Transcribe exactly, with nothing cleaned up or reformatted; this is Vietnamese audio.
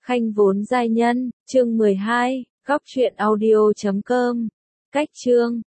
Khanh vốn giai nhân, chương mười hai, góc truyện audio chấm com. Cách chương